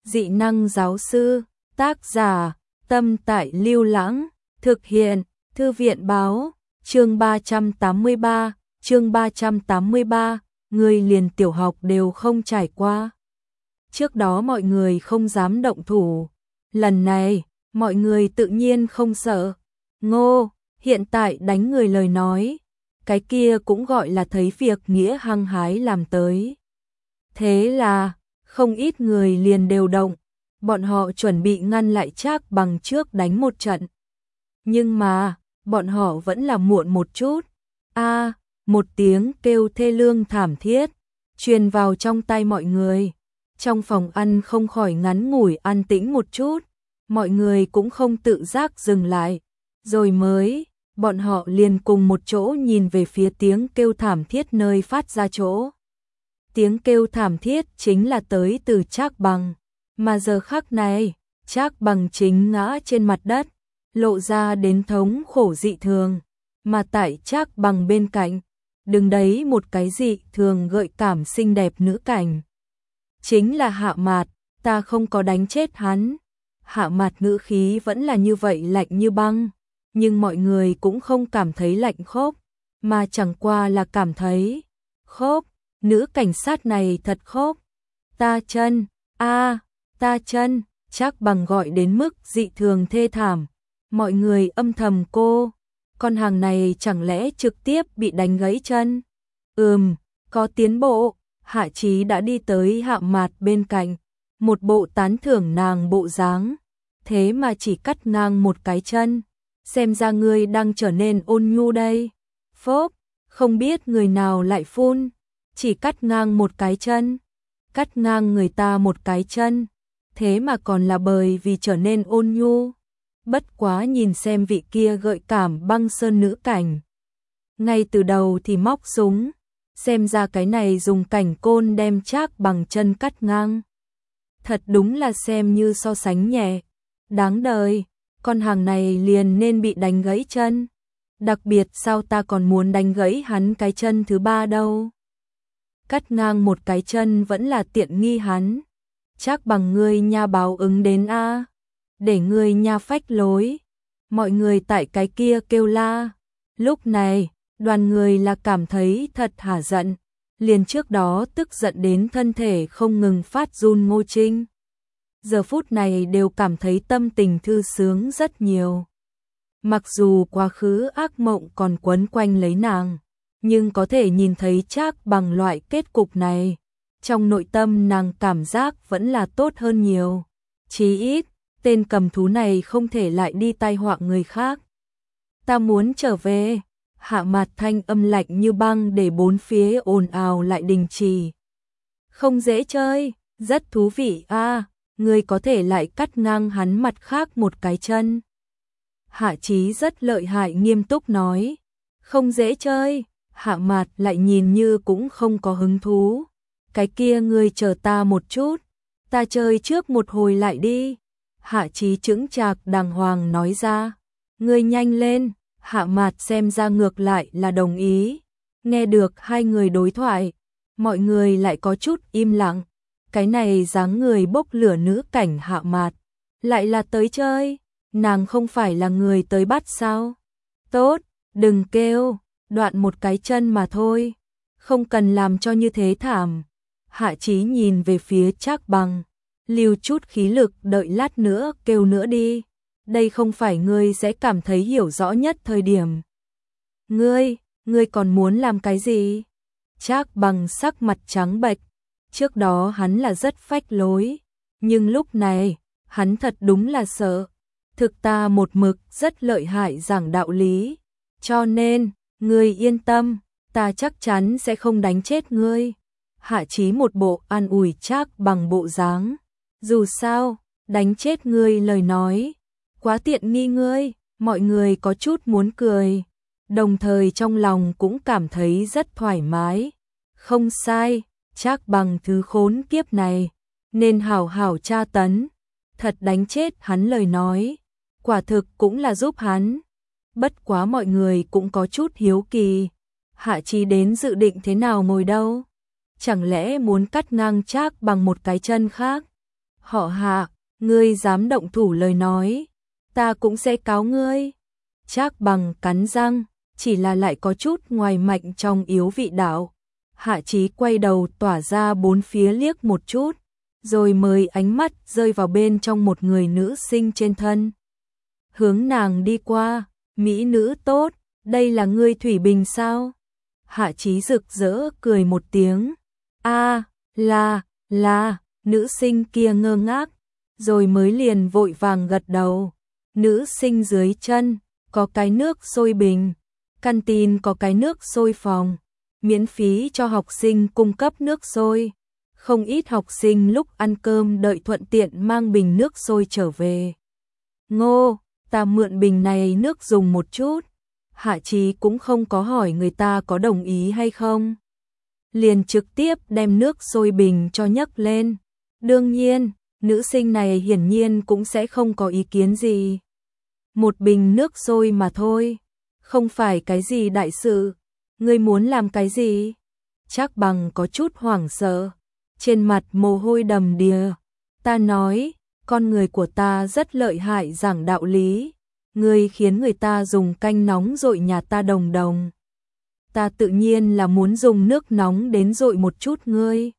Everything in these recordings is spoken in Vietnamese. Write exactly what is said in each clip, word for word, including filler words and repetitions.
dị năng giáo sư, tác giả, Tâm Tại Lưu Lãng, thực hiện, Thư viện báo, chương ba trăm tám mươi ba, chương ba trăm tám mươi ba, người liền tiểu học đều không trải qua. Trước đó mọi người không dám động thủ, lần này, mọi người tự nhiên không sợ. Ngô, hiện tại đánh người lời nói, cái kia cũng gọi là thấy việc nghĩa hăng hái làm tới. Thế là, không ít người liền đều động, bọn họ chuẩn bị ngăn lại Trác Bằng trước đánh một trận. Nhưng mà, bọn họ vẫn là muộn một chút. A, à, một tiếng kêu thê lương thảm thiết, truyền vào trong tai mọi người. Trong phòng ăn không khỏi ngắn ngủi an tĩnh một chút, mọi người cũng không tự giác dừng lại. Rồi mới, bọn họ liền cùng một chỗ nhìn về phía tiếng kêu thảm thiết nơi phát ra chỗ. Tiếng kêu thảm thiết chính là tới từ Trác Bằng, mà giờ khắc này, Trác Bằng chính ngã trên mặt đất, lộ ra đến thống khổ dị thường, mà tại Trác Bằng bên cạnh, đứng đấy một cái dị thường gợi cảm xinh đẹp nữ cảnh. Chính là Hạ Mạt, ta không có đánh chết hắn. Hạ Mạt ngữ khí vẫn là như vậy lạnh như băng, nhưng mọi người cũng không cảm thấy lạnh khốc, mà chẳng qua là cảm thấy khốc. Nữ cảnh sát này thật khốc. Ta chân, a, ta chân, Trác Bằng gọi đến mức dị thường thê thảm. Mọi người âm thầm cô, con hàng này chẳng lẽ trực tiếp bị đánh gãy chân? Ừm, có tiến bộ. Hạ Chí đã đi tới Hạ Mạt bên cạnh, một bộ tán thưởng nàng bộ dáng, thế mà chỉ cắt ngang một cái chân, xem ra ngươi đang trở nên ôn nhu đây. Phốp, không biết người nào lại phun, chỉ cắt ngang một cái chân, cắt ngang người ta một cái chân, thế mà còn là bởi vì trở nên ôn nhu. Bất quá nhìn xem vị kia gợi cảm băng sơn nữ cảnh, ngay từ đầu thì móc súng, xem ra cái này dùng cảnh côn đem Trác Bằng chân cắt ngang. Thật đúng là xem như so sánh nhẹ. Đáng đời, con hàng này liền nên bị đánh gãy chân. Đặc biệt sao ta còn muốn đánh gãy hắn cái chân thứ ba đâu. Cắt ngang một cái chân vẫn là tiện nghi hắn. Trác Bằng ngươi nha báo ứng đến a, để ngươi nha phách lối. Mọi người tại cái kia kêu la. Lúc này, đoàn người là cảm thấy thật hả giận, liền trước đó tức giận đến thân thể không ngừng phát run Ngô Trinh. Giờ phút này đều cảm thấy tâm tình thư sướng rất nhiều. Mặc dù quá khứ ác mộng còn quấn quanh lấy nàng, nhưng có thể nhìn thấy Trác Bằng loại kết cục này, trong nội tâm nàng cảm giác vẫn là tốt hơn nhiều. Chí ít, tên cầm thú này không thể lại đi tai họa người khác. Ta muốn trở về. Hạ Mạt thanh âm lạnh như băng để bốn phía ồn ào lại đình chỉ. Không dễ chơi, rất thú vị a, à, ngươi có thể lại cắt ngang hắn mặt khác một cái chân. Hạ Chí rất lợi hại nghiêm túc nói. Không dễ chơi, Hạ Mạt lại nhìn như cũng không có hứng thú. Cái kia ngươi chờ ta một chút, ta chơi trước một hồi lại đi. Hạ Chí chững chạc đàng hoàng nói ra. Ngươi nhanh lên. Hạ Mạt xem ra ngược lại là đồng ý. Nghe được hai người đối thoại, mọi người lại có chút im lặng. Cái này dáng người bốc lửa nữ cảnh Hạ Mạt, lại là tới chơi, nàng không phải là người tới bắt sao? Tốt, đừng kêu, đoạn một cái chân mà thôi, không cần làm cho như thế thảm. Hạ Chí nhìn về phía Trác Bằng, lưu chút khí lực đợi lát nữa kêu nữa đi. Đây không phải ngươi sẽ cảm thấy hiểu rõ nhất thời điểm. Ngươi, ngươi còn muốn làm cái gì? Trác Bằng sắc mặt trắng bệch. Trước đó hắn là rất phách lối, nhưng lúc này, hắn thật đúng là sợ. Thực ta một mực rất lợi hại giảng đạo lý, cho nên, ngươi yên tâm, ta chắc chắn sẽ không đánh chết ngươi. Hạ Chí một bộ an ủi Trác Bằng bộ dáng. Dù sao, đánh chết ngươi lời nói quá tiện nghi ngươi, mọi người có chút muốn cười, đồng thời trong lòng cũng cảm thấy rất thoải mái. Không sai, Trác Bằng thứ khốn kiếp này, nên hảo hảo tra tấn, thật đánh chết hắn lời nói, quả thực cũng là giúp hắn. Bất quá mọi người cũng có chút hiếu kỳ, Hạ Chí đến dự định thế nào ngồi đâu? Chẳng lẽ muốn cắt ngang Trác Bằng một cái chân khác? Họ Hạ, ngươi dám động thủ lời nói, ta cũng sẽ cáo ngươi. Trác Bằng cắn răng, chỉ là lại có chút ngoài mạnh trong yếu vị đạo. Hạ Chí quay đầu tỏa ra bốn phía liếc một chút, rồi mới ánh mắt rơi vào bên trong một người nữ sinh trên thân. Hướng nàng đi qua, mỹ nữ tốt, đây là ngươi Thủy Bình sao? Hạ Chí rực rỡ cười một tiếng. A, là, là, nữ sinh kia ngơ ngác, rồi mới liền vội vàng gật đầu. Nữ sinh dưới chân, có cái nước sôi bình, canteen có cái nước sôi phòng, miễn phí cho học sinh cung cấp nước sôi. Không ít học sinh lúc ăn cơm đợi thuận tiện mang bình nước sôi trở về. Ngô, ta mượn bình này nước dùng một chút. Hạ Chí cũng không có hỏi người ta có đồng ý hay không, liền trực tiếp đem nước sôi bình cho nhấc lên. Đương nhiên, nữ sinh này hiển nhiên cũng sẽ không có ý kiến gì. Một bình nước sôi mà thôi, không phải cái gì đại sự. Ngươi muốn làm cái gì? Trác Bằng có chút hoảng sợ, trên mặt mồ hôi đầm đìa. Ta nói, con người của ta rất lợi hại giảng đạo lý. Ngươi khiến người ta dùng canh nóng dội nhà ta đồng đồng. Ta tự nhiên là muốn dùng nước nóng đến dội một chút ngươi.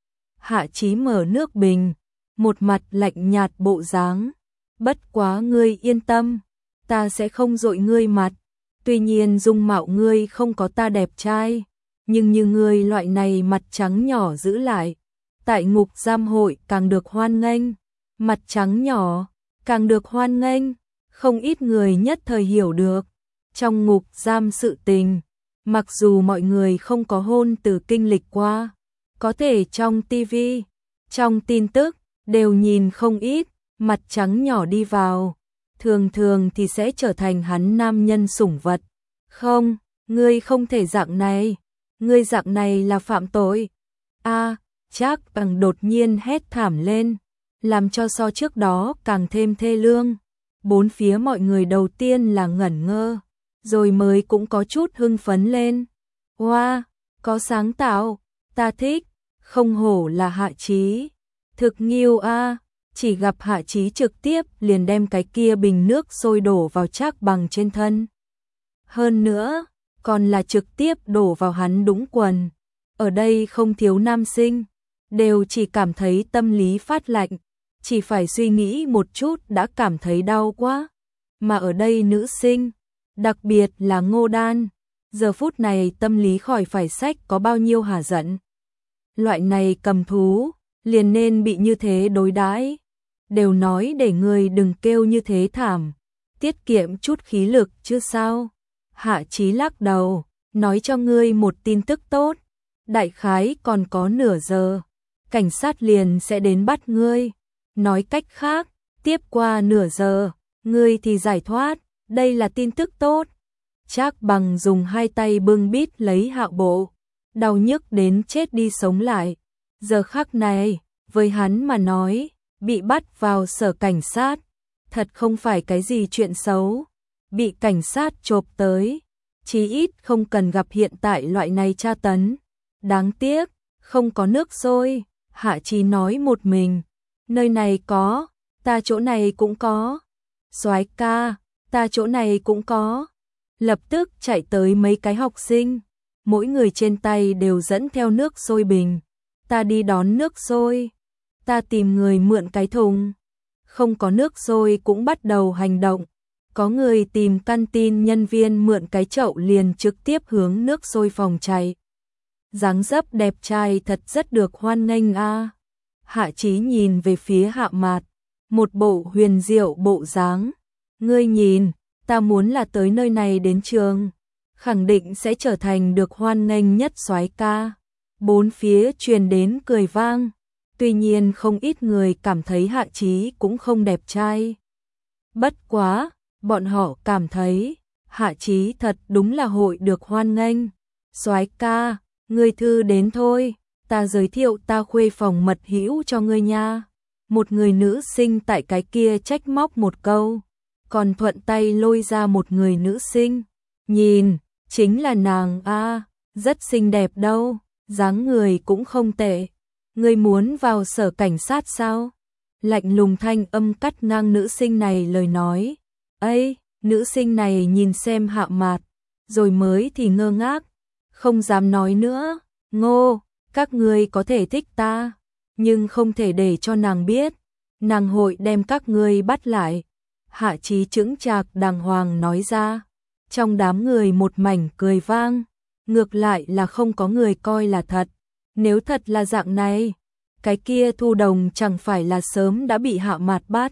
Hạ Chí mở nước bình, một mặt lạnh nhạt bộ dáng. Bất quá ngươi yên tâm, ta sẽ không dội ngươi mặt. Tuy nhiên dung mạo ngươi không có ta đẹp trai, nhưng như ngươi loại này mặt trắng nhỏ giữ lại, tại ngục giam hội càng được hoan nghênh. Mặt trắng nhỏ, càng được hoan nghênh, không ít người nhất thời hiểu được. Trong ngục giam sự tình, mặc dù mọi người không có hôn từ kinh lịch qua, có thể trong tivi, trong tin tức, đều nhìn không ít, mặt trắng nhỏ đi vào, thường thường thì sẽ trở thành hắn nam nhân sủng vật. Không, ngươi không thể dạng này, ngươi dạng này là phạm tội. A, Trác Bằng đột nhiên hét thảm lên, làm cho so trước đó càng thêm thê lương. Bốn phía mọi người đầu tiên là ngẩn ngơ, rồi mới cũng có chút hưng phấn lên. Wow, có sáng tạo, ta thích, không hổ là Hạ Chí. Thực nghiêu a, chỉ gặp Hạ Chí trực tiếp liền đem cái kia bình nước sôi đổ vào Trác Bằng trên thân. Hơn nữa, còn là trực tiếp đổ vào hắn đúng quần. Ở đây không thiếu nam sinh, đều chỉ cảm thấy tâm lý phát lạnh, chỉ phải suy nghĩ một chút đã cảm thấy đau quá. Mà ở đây nữ sinh, đặc biệt là Ngô Đan, giờ phút này tâm lý khỏi phải sách có bao nhiêu hả giận. Loại này cầm thú, liền nên bị như thế đối đãi. Đều nói để người đừng kêu như thế thảm, tiết kiệm chút khí lực chứ sao. Hạ Chí lắc đầu, nói cho ngươi một tin tức tốt, đại khái còn có nửa giờ, cảnh sát liền sẽ đến bắt ngươi. Nói cách khác, tiếp qua nửa giờ, ngươi thì giải thoát, đây là tin tức tốt. Trác Bằng dùng hai tay bưng bít lấy Hạo Bộ, đau nhức đến chết đi sống lại. Giờ khắc này, với hắn mà nói, bị bắt vào sở cảnh sát, thật không phải cái gì chuyện xấu. Bị cảnh sát chộp tới, chí ít không cần gặp hiện tại loại này tra tấn. Đáng tiếc, không có nước sôi. Hạ Chí nói một mình, nơi này có, ta chỗ này cũng có. Soái ca, ta chỗ này cũng có. Lập tức chạy tới mấy cái học sinh, mỗi người trên tay đều dẫn theo nước sôi bình. Ta đi đón nước sôi, ta tìm người mượn cái thùng. Không có nước sôi cũng bắt đầu hành động. Có người tìm canteen nhân viên mượn cái chậu liền trực tiếp hướng nước sôi phòng chạy. Dáng dấp đẹp trai thật rất được hoan nghênh a. Hạ Chí nhìn về phía Hạ Mạt, một bộ huyền diệu bộ dáng. Ngươi nhìn, ta muốn là tới nơi này đến trường, khẳng định sẽ trở thành được hoan nghênh nhất soái ca. Bốn phía truyền đến cười vang, tuy nhiên không ít người cảm thấy Hạ Chí cũng không đẹp trai. Bất quá, bọn họ cảm thấy Hạ Chí thật đúng là hội được hoan nghênh. Soái ca, ngươi thư đến thôi, ta giới thiệu ta khuê phòng mật hữu cho ngươi nha. Một người nữ sinh tại cái kia trách móc một câu, còn thuận tay lôi ra một người nữ sinh. Nhìn, chính là nàng a, rất xinh đẹp đâu, dáng người cũng không tệ. Ngươi muốn vào sở cảnh sát sao? lạnh lùng thanh âm cắt ngang nữ sinh này lời nói. Ây, nữ sinh này nhìn xem Hạ Mạt, rồi mới thì ngơ ngác, không dám nói nữa. Ngô, các ngươi có thể thích ta, nhưng không thể để cho nàng biết, nàng hội đem các ngươi bắt lại. Hạ Chí chững chạc đàng hoàng nói ra. Trong đám người một mảnh cười vang, ngược lại là không có người coi là thật. Nếu thật là dạng này, cái kia Thu Đồng chẳng phải là sớm đã bị Hạ Mạt bắt.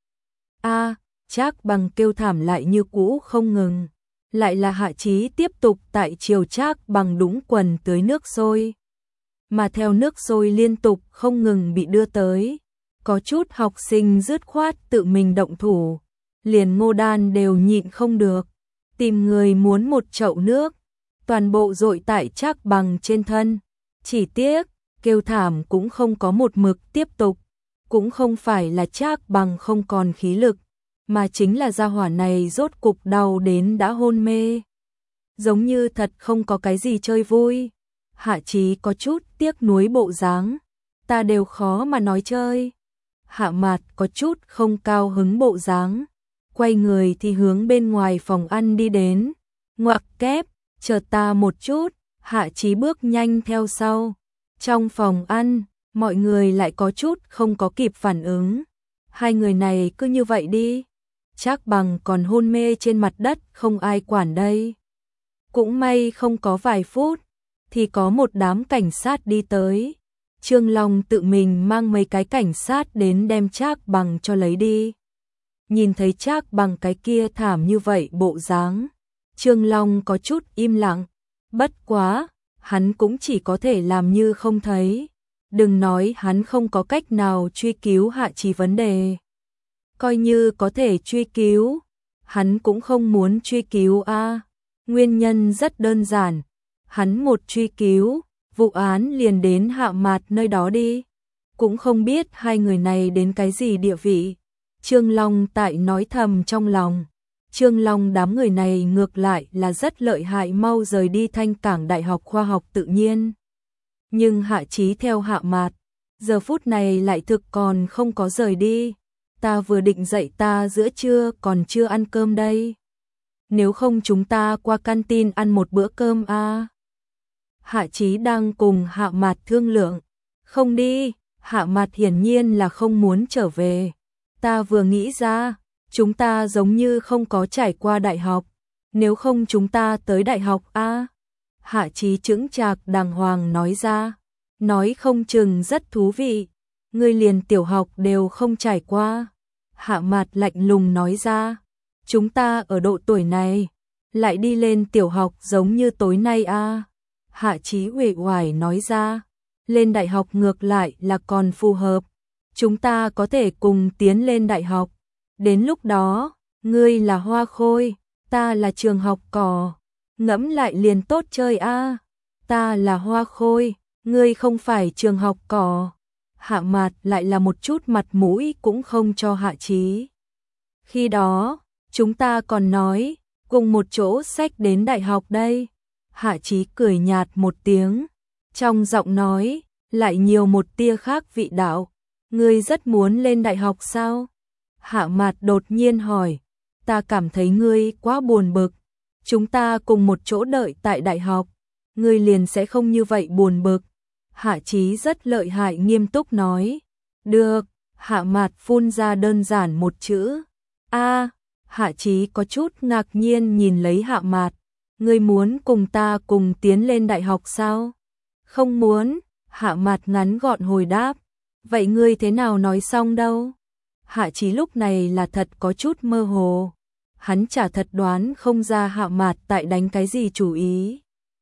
A, Trác Bằng kêu thảm lại như cũ không ngừng. Lại là Hạ Chí tiếp tục tại chiều Trác Bằng đúng quần tưới nước sôi. Mà theo nước sôi liên tục không ngừng bị đưa tới, có chút học sinh dứt khoát tự mình động thủ, liền Ngô Đan đều nhịn không được, tìm người muốn một chậu nước, toàn bộ dội tại Trác Bằng trên thân. Chỉ tiếc, kêu thảm cũng không có một mực tiếp tục, cũng không phải là Trác Bằng không còn khí lực, mà chính là gia hỏa này rốt cục đau đến đã hôn mê. Giống như thật không có cái gì chơi vui. Hạ Chí có chút tiếc nuối bộ dáng, ta đều khó mà nói chơi. Hạ Mạt có chút không cao hứng bộ dáng, quay người thì hướng bên ngoài phòng ăn đi đến. Ngoặc kép, chờ ta một chút. Hạ Chí bước nhanh theo sau. Trong phòng ăn, mọi người lại có chút không có kịp phản ứng. Hai người này cứ như vậy đi. Trác Bằng còn hôn mê trên mặt đất, không ai quản đây. Cũng may không có vài phút, thì có một đám cảnh sát đi tới. Trương Long tự mình mang mấy cái cảnh sát đến đem Trác Bằng cho lấy đi. Nhìn thấy Trác Bằng cái kia thảm như vậy bộ dáng, Trương Long có chút im lặng. Bất quá, hắn cũng chỉ có thể làm như không thấy. Đừng nói hắn không có cách nào truy cứu Hạ Chí vấn đề. Coi như có thể truy cứu, hắn cũng không muốn truy cứu a. Nguyên nhân rất đơn giản, hắn một truy cứu, vụ án liền đến Hạ Mạt nơi đó đi. Cũng không biết hai người này đến cái gì địa vị. Trương Long tại nói thầm trong lòng. Trương Long đám người này ngược lại là rất lợi hại, mau rời đi Thanh Cảng Đại học Khoa học Tự nhiên. Nhưng Hạ Chí theo Hạ Mạt, giờ phút này lại thực còn không có rời đi. Ta vừa định dậy, ta giữa trưa còn chưa ăn cơm đây. Nếu không chúng ta qua canteen ăn một bữa cơm a. À? Hạ Chí đang cùng Hạ Mạt thương lượng. Không đi, Hạ Mạt hiển nhiên là không muốn trở về. Ta vừa nghĩ ra, chúng ta giống như không có trải qua đại học. Nếu không chúng ta tới đại học a. À? Hạ Chí chững chạc đàng hoàng nói ra. Nói không chừng rất thú vị. Ngươi liền tiểu học đều không trải qua. Hạ Mạt lạnh lùng nói ra. Chúng ta ở độ tuổi này, lại đi lên tiểu học giống như tối nay a. À? Hạ Chí uể oải nói ra. Lên đại học ngược lại là còn phù hợp. Chúng ta có thể cùng tiến lên đại học. Đến lúc đó, ngươi là hoa khôi, ta là trường học cỏ. Ngẫm lại liền tốt chơi a. À? Ta là hoa khôi, ngươi không phải trường học cỏ. Hạ Mạt lại là một chút mặt mũi cũng không cho Hạ Chí. Khi đó, chúng ta còn nói, cùng một chỗ sách đến đại học đây. Hạ Chí cười nhạt một tiếng, trong giọng nói, lại nhiều một tia khác vị đạo. Ngươi rất muốn lên đại học sao? Hạ Mạt đột nhiên hỏi, ta cảm thấy ngươi quá buồn bực. Chúng ta cùng một chỗ đợi tại đại học, ngươi liền sẽ không như vậy buồn bực. Hạ Chí rất lợi hại nghiêm túc nói. Được, Hạ Mạt phun ra đơn giản một chữ. A. Hạ Chí có chút ngạc nhiên nhìn lấy Hạ Mạt. Ngươi muốn cùng ta cùng tiến lên đại học sao? Không muốn, Hạ Mạt ngắn gọn hồi đáp. Vậy ngươi thế nào nói xong đâu? Hạ Chí lúc này là thật có chút mơ hồ. Hắn chả thật đoán không ra Hạ Mạt tại đánh cái gì chủ ý.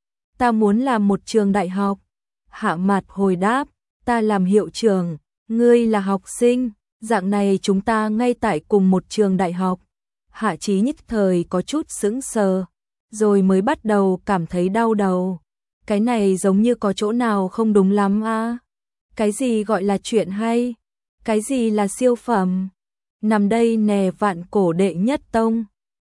Ta muốn làm một trường đại học. Hạ Mạt hồi đáp, ta làm hiệu trưởng, ngươi là học sinh, dạng này chúng ta ngay tại cùng một trường đại học. Hạ Chí nhất thời có chút sững sờ, rồi mới bắt đầu cảm thấy đau đầu. Cái này giống như có chỗ nào không đúng lắm a. À? Cái gì gọi là chuyện hay? Cái gì là siêu phẩm? Nằm đây nè, vạn cổ đệ nhất tông,